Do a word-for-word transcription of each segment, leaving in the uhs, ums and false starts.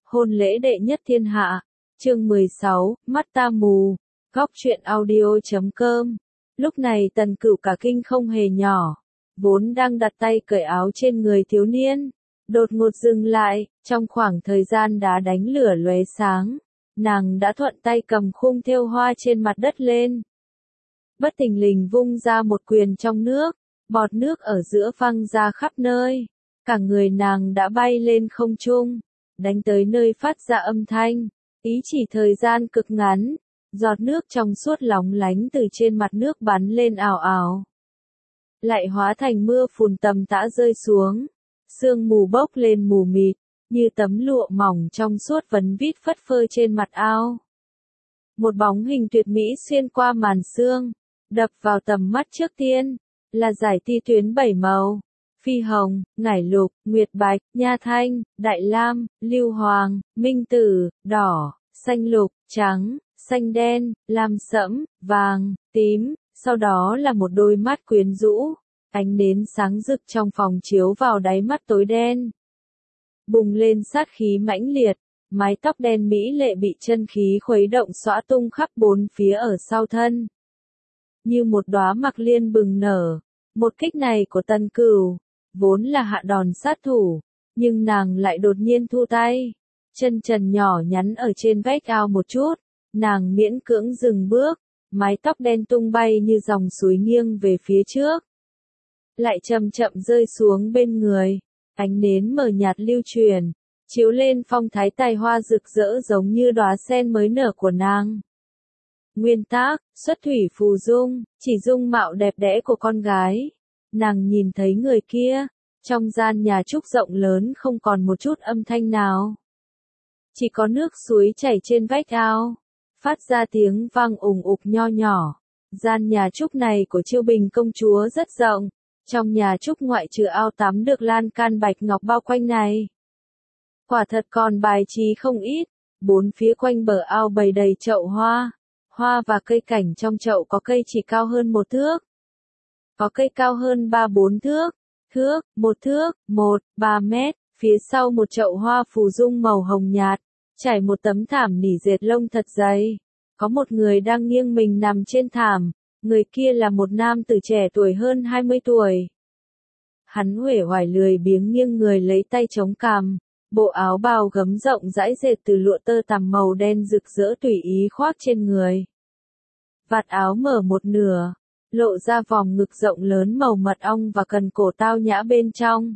Hôn lễ đệ nhất thiên hạ. Chương mười sáu, mắt ta mù. Góc truyện audio chấm com. Lúc này Tần Cửu cả kinh không hề nhỏ, vốn đang đặt tay cởi áo trên người thiếu niên, đột ngột dừng lại, trong khoảng thời gian đá đánh lửa lóe sáng, nàng đã thuận tay cầm khung thêu hoa trên mặt đất lên. Bất thình lình vung ra một quyền trong nước, bọt nước ở giữa văng ra khắp nơi, cả người nàng đã bay lên không trung, đánh tới nơi phát ra âm thanh, ý chỉ thời gian cực ngắn, giọt nước trong suốt lóng lánh từ trên mặt nước bắn lên ào ào, lại hóa thành mưa phùn tầm tã rơi xuống, sương mù bốc lên mù mịt, như tấm lụa mỏng trong suốt vấn vít phất phơ trên mặt ao. Một bóng hình tuyệt mỹ xuyên qua màn sương, đập vào tầm mắt trước tiên, là dải ti tuyến bảy màu, phi hồng, ngải lục, nguyệt bạch, nha thanh, đại lam, lưu hoàng, minh tử, đỏ, xanh lục, trắng, xanh đen, lam sẫm, vàng, tím, sau đó là một đôi mắt quyến rũ, ánh nến sáng rực trong phòng chiếu vào đáy mắt tối đen. Bùng lên sát khí mãnh liệt, mái tóc đen mỹ lệ bị chân khí khuấy động xõa tung khắp bốn phía ở sau thân. Như một đóa mặc liên bừng nở, một kích này của Tần Cửu, vốn là hạ đòn sát thủ, nhưng nàng lại đột nhiên thu tay, chân trần nhỏ nhắn ở trên vách ao một chút, nàng miễn cưỡng dừng bước, mái tóc đen tung bay như dòng suối nghiêng về phía trước, lại chậm chậm rơi xuống bên người, ánh nến mờ nhạt lưu truyền, chiếu lên phong thái tài hoa rực rỡ giống như đóa sen mới nở của nàng. Nguyên tác, xuất thủy phù dung, chỉ dung mạo đẹp đẽ của con gái. Nàng nhìn thấy người kia, trong gian nhà trúc rộng lớn không còn một chút âm thanh nào. Chỉ có nước suối chảy trên vách ao, phát ra tiếng vang ùng ục nho nhỏ. Gian nhà trúc này của Chiêu Bình công chúa rất rộng, trong nhà trúc ngoại trừ ao tắm được lan can bạch ngọc bao quanh này. Quả thật còn bài trí không ít, bốn phía quanh bờ ao bày đầy chậu hoa. Hoa và cây cảnh trong chậu có cây chỉ cao hơn một thước, có cây cao hơn ba bốn thước, thước, một thước, một, ba mét, phía sau một chậu hoa phù dung màu hồng nhạt, trải một tấm thảm nỉ dệt lông thật dày. Có một người đang nghiêng mình nằm trên thảm, người kia là một nam tử trẻ tuổi hơn hai mươi tuổi. Hắn uể oải lười biếng nghiêng người lấy tay chống cằm, bộ áo bào gấm rộng rãi dệt từ lụa tơ tằm màu đen rực rỡ tùy ý khoác trên người. Vạt áo mở một nửa, lộ ra vòng ngực rộng lớn màu mật ong và cần cổ tao nhã bên trong.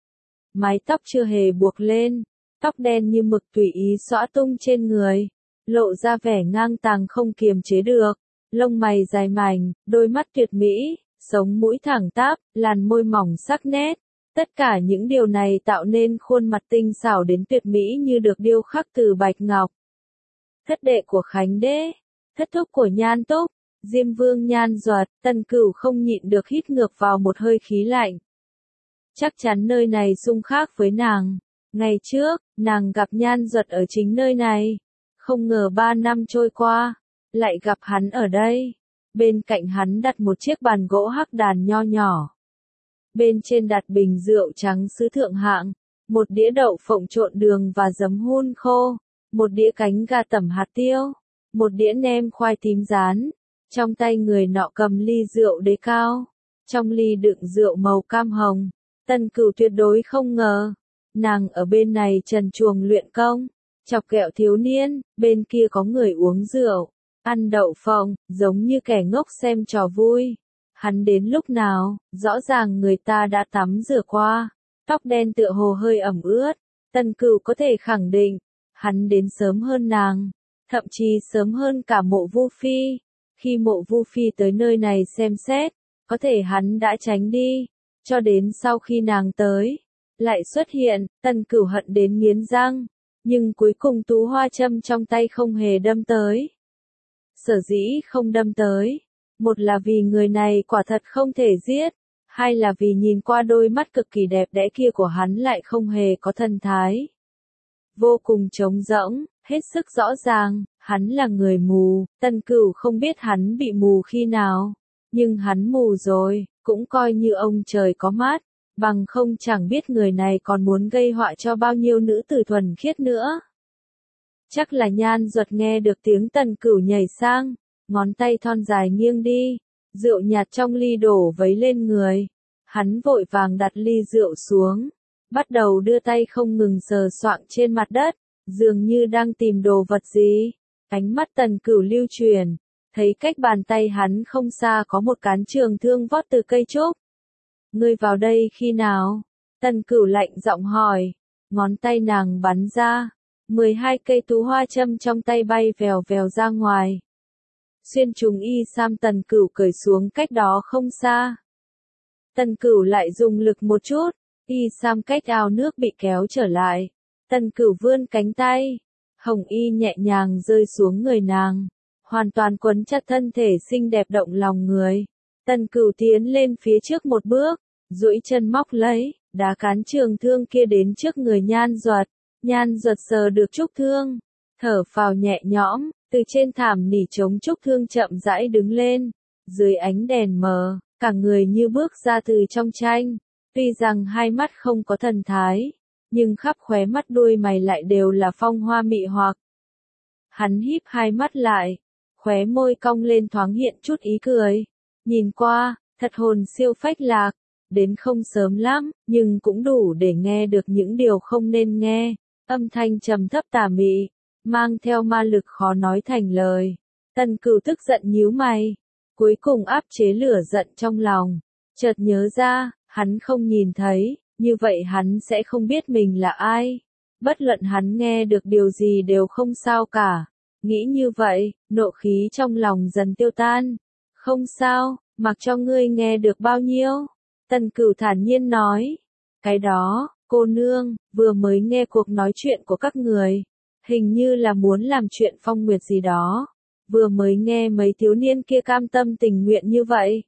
Mái tóc chưa hề buộc lên, tóc đen như mực tùy ý xõa tung trên người, lộ ra vẻ ngang tàng không kiềm chế được, lông mày dài mảnh, đôi mắt tuyệt mỹ, sống mũi thẳng tắp, làn môi mỏng sắc nét. Tất cả những điều này tạo nên khuôn mặt tinh xảo đến tuyệt mỹ như được điêu khắc từ bạch ngọc. Thất đệ của Khánh Đế, thất thúc của Nhan Túc, Diêm Vương Nhan Duật, Tần Cửu không nhịn được hít ngược vào một hơi khí lạnh. Chắc chắn nơi này xung khác với nàng. Ngày trước, nàng gặp Nhan Duật ở chính nơi này. Không ngờ ba năm trôi qua, lại gặp hắn ở đây. Bên cạnh hắn đặt một chiếc bàn gỗ hắc đàn nho nhỏ. Bên trên đặt bình rượu trắng sứ thượng hạng, một đĩa đậu phộng trộn đường và giấm hun khô, một đĩa cánh gà tẩm hạt tiêu, một đĩa nem khoai tím rán. Trong tay người nọ cầm ly rượu đế cao, trong ly đựng rượu màu cam hồng. Tần Cửu tuyệt đối không ngờ, nàng ở bên này trần truồng luyện công, chọc ghẹo thiếu niên, bên kia có người uống rượu, ăn đậu phộng, giống như kẻ ngốc xem trò vui. Hắn đến lúc nào, rõ ràng người ta đã tắm rửa qua, tóc đen tựa hồ hơi ẩm ướt, Tần Cửu có thể khẳng định, hắn đến sớm hơn nàng, thậm chí sớm hơn cả Mộ Vu Phi. Khi Mộ Vu Phi tới nơi này xem xét, có thể hắn đã tránh đi, cho đến sau khi nàng tới, lại xuất hiện, Tần Cửu hận đến nghiến răng, nhưng cuối cùng tú hoa châm trong tay không hề đâm tới. Sở dĩ không đâm tới, một là vì người này quả thật không thể giết, hai là vì nhìn qua đôi mắt cực kỳ đẹp đẽ kia của hắn lại không hề có thần thái. Vô cùng trống rỗng, hết sức rõ ràng, hắn là người mù, Tần Cửu không biết hắn bị mù khi nào, nhưng hắn mù rồi, cũng coi như ông trời có mắt, bằng không chẳng biết người này còn muốn gây họa cho bao nhiêu nữ tử thuần khiết nữa. Chắc là Nhan Duật nghe được tiếng Tần Cửu nhảy sang, ngón tay thon dài nghiêng đi, rượu nhạt trong ly đổ vấy lên người. Hắn vội vàng đặt ly rượu xuống, bắt đầu đưa tay không ngừng sờ soạng trên mặt đất, dường như đang tìm đồ vật gì. Ánh mắt Tần Cửu lưu chuyển, thấy cách bàn tay hắn không xa có một cán trường thương vót từ cây trúc. Ngươi vào đây khi nào? Tần Cửu lạnh giọng hỏi, ngón tay nàng bắn ra, mười hai cây tú hoa châm trong tay bay vèo vèo ra ngoài. Xuyên trùng y sam Tần Cửu cởi xuống cách đó không xa. Tần Cửu lại dùng lực một chút, y sam cách ao nước bị kéo trở lại. Tần Cửu vươn cánh tay, hồng y nhẹ nhàng rơi xuống người nàng, hoàn toàn quấn chặt thân thể xinh đẹp động lòng người. Tần Cửu tiến lên phía trước một bước, duỗi chân móc lấy, đá cán trường thương kia đến trước người Nhan Duật. Nhan Duật sờ được trúc thương, thở phào nhẹ nhõm, từ trên thảm nỉ chống trúc thương chậm rãi đứng lên, dưới ánh đèn mờ, cả người như bước ra từ trong tranh. Tuy rằng hai mắt không có thần thái, nhưng khắp khóe mắt đuôi mày lại đều là phong hoa mị hoặc. Hắn híp hai mắt lại, khóe môi cong lên thoáng hiện chút ý cười. Nhìn qua, thật hồn siêu phách lạc, đến không sớm lắm, nhưng cũng đủ để nghe được những điều không nên nghe. Âm thanh trầm thấp tà mị, mang theo ma lực khó nói thành lời. Tần Cửu tức giận nhíu mày, cuối cùng áp chế lửa giận trong lòng, chợt nhớ ra, hắn không nhìn thấy, như vậy hắn sẽ không biết mình là ai. Bất luận hắn nghe được điều gì đều không sao cả. Nghĩ như vậy, nộ khí trong lòng dần tiêu tan. Không sao, mặc cho ngươi nghe được bao nhiêu. Tần Cửu thản nhiên nói. Cái đó, cô nương, vừa mới nghe cuộc nói chuyện của các người. Hình như là muốn làm chuyện phong nguyệt gì đó. Vừa mới nghe mấy thiếu niên kia cam tâm tình nguyện như vậy.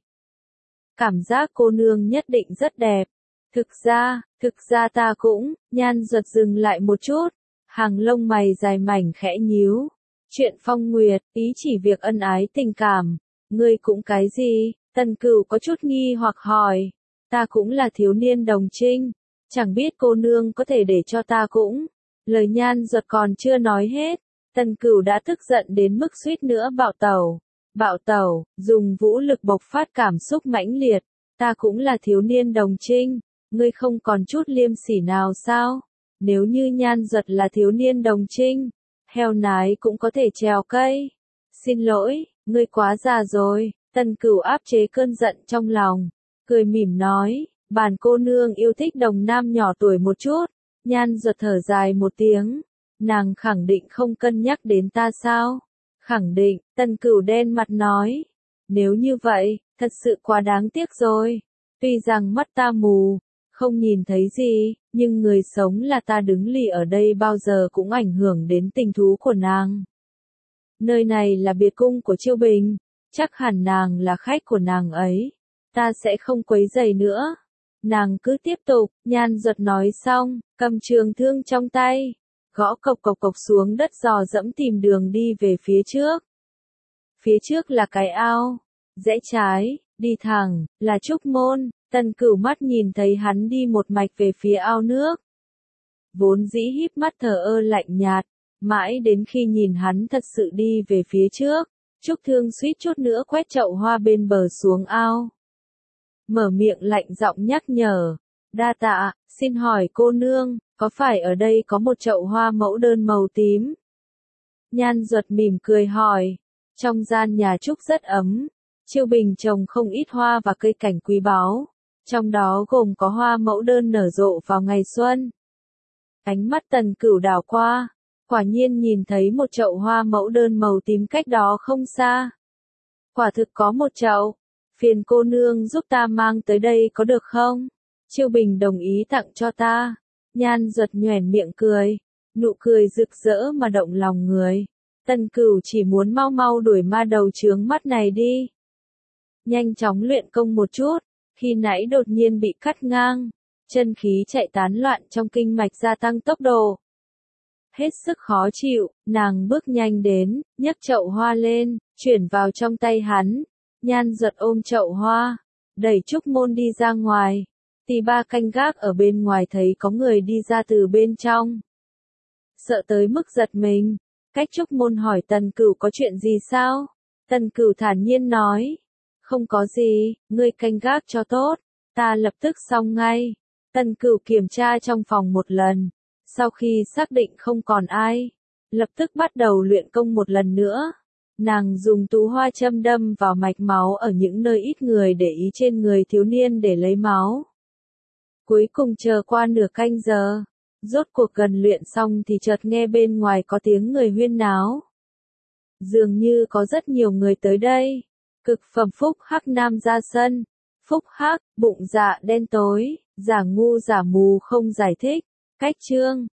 Cảm giác cô nương nhất định rất đẹp. Thực ra, thực ra ta cũng, Nhan Duật dừng lại một chút. Hàng lông mày dài mảnh khẽ nhíu. Chuyện phong nguyệt, ý chỉ việc ân ái tình cảm. Ngươi cũng cái gì? Tần Cửu có chút nghi hoặc hỏi. Ta cũng là thiếu niên đồng trinh. Chẳng biết cô nương có thể để cho ta cũng. Lời Nhan Duật còn chưa nói hết. Tần Cửu đã tức giận đến mức suýt nữa bạo tẩu. Bạo tẩu, dùng vũ lực bộc phát cảm xúc mãnh liệt. Ta cũng là thiếu niên đồng trinh. Ngươi không còn chút liêm sỉ nào sao? Nếu như Nhan Duật là thiếu niên đồng trinh, heo nái cũng có thể trèo cây. Xin lỗi, ngươi quá già rồi. Tần Cửu áp chế cơn giận trong lòng, cười mỉm nói, bản cô nương yêu thích đồng nam nhỏ tuổi một chút. Nhan Duật thở dài một tiếng, nàng khẳng định không cân nhắc đến ta sao? Khẳng định, Tần Cửu đen mặt nói, nếu như vậy, thật sự quá đáng tiếc rồi. Tuy rằng mắt ta mù, không nhìn thấy gì, nhưng người sống là ta đứng lì ở đây bao giờ cũng ảnh hưởng đến tình thú của nàng. Nơi này là biệt cung của Chiêu Bình, chắc hẳn nàng là khách của nàng ấy. Ta sẽ không quấy rầy nữa. Nàng cứ tiếp tục, Nhan Duật nói xong, cầm trường thương trong tay, gõ cộc cộc cộc xuống đất dò dẫm tìm đường đi về phía trước. Phía trước là cái ao, rẽ trái, đi thẳng, là trúc môn. Tần Cửu mắt nhìn thấy hắn đi một mạch về phía ao nước. Vốn dĩ híp mắt thờ ơ lạnh nhạt, mãi đến khi nhìn hắn thật sự đi về phía trước, Trúc Thương suýt chút nữa quét chậu hoa bên bờ xuống ao. Mở miệng lạnh giọng nhắc nhở, đa tạ, xin hỏi cô nương, có phải ở đây có một chậu hoa mẫu đơn màu tím? Nhan Duật mỉm cười hỏi, trong gian nhà Trúc rất ấm, Chiêu Bình trồng không ít hoa và cây cảnh quý báu, trong đó gồm có hoa mẫu đơn nở rộ vào ngày xuân. Ánh mắt Tần Cửu đảo qua, quả nhiên nhìn thấy một chậu hoa mẫu đơn màu tím cách đó không xa. Quả thực có một chậu, phiền cô nương giúp ta mang tới đây có được không? Chiêu Bình đồng ý tặng cho ta. Nhan Duật nhoẻn miệng cười, nụ cười rực rỡ mà động lòng người. Tần Cửu chỉ muốn mau mau đuổi ma đầu chướng mắt này đi. Nhanh chóng luyện công một chút, khi nãy đột nhiên bị cắt ngang, chân khí chạy tán loạn trong kinh mạch gia tăng tốc độ. Hết sức khó chịu, nàng bước nhanh đến, nhấc chậu hoa lên, chuyển vào trong tay hắn. Nhan Duật ôm chậu hoa, đẩy trúc môn đi ra ngoài. Tỳ ba canh gác ở bên ngoài thấy có người đi ra từ bên trong. Sợ tới mức giật mình, Cách Trúc Môn hỏi Tần Cửu có chuyện gì sao? Tần Cửu thản nhiên nói. Không có gì, ngươi canh gác cho tốt. Ta lập tức xong ngay. Tần Cửu kiểm tra trong phòng một lần. Sau khi xác định không còn ai, lập tức bắt đầu luyện công một lần nữa. Nàng dùng tú hoa châm đâm vào mạch máu ở những nơi ít người để ý trên người thiếu niên để lấy máu. Cuối cùng chờ qua nửa canh giờ, rốt cuộc gần luyện xong thì chợt nghe bên ngoài có tiếng người huyên náo. Dường như có rất nhiều người tới đây. Cực phẩm Phúc Hắc nam ra sân. Phúc Hắc, bụng dạ đen tối, giả ngu giả mù không giải thích. Cách chương